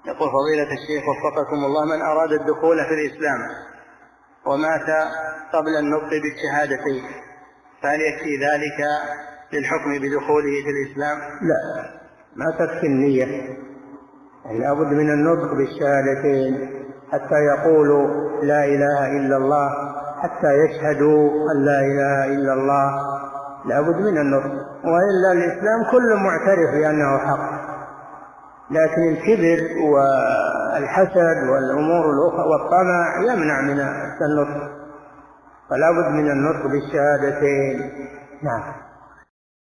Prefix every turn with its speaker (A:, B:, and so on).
A: يقول فضيلة الشيخ وفقكم الله، من أراد الدخول في الإسلام ومات قبل النطق بالشهادتين فهل يكفي ذلك للحكم بدخوله في الإسلام؟
B: لا، ما تكفي النية، يعني لابد من النطق بالشهادتين حتى يقولوا لا إله إلا الله، حتى يشهدوا أن لا إله إلا الله، لابد من النطق. وإلا الإسلام كله معترف بأنه حق، لكن الكبر والحسد والأمور الأخرى والطمع يمنع من النطق، فلا بد من النطق بالشهادتين. نعم.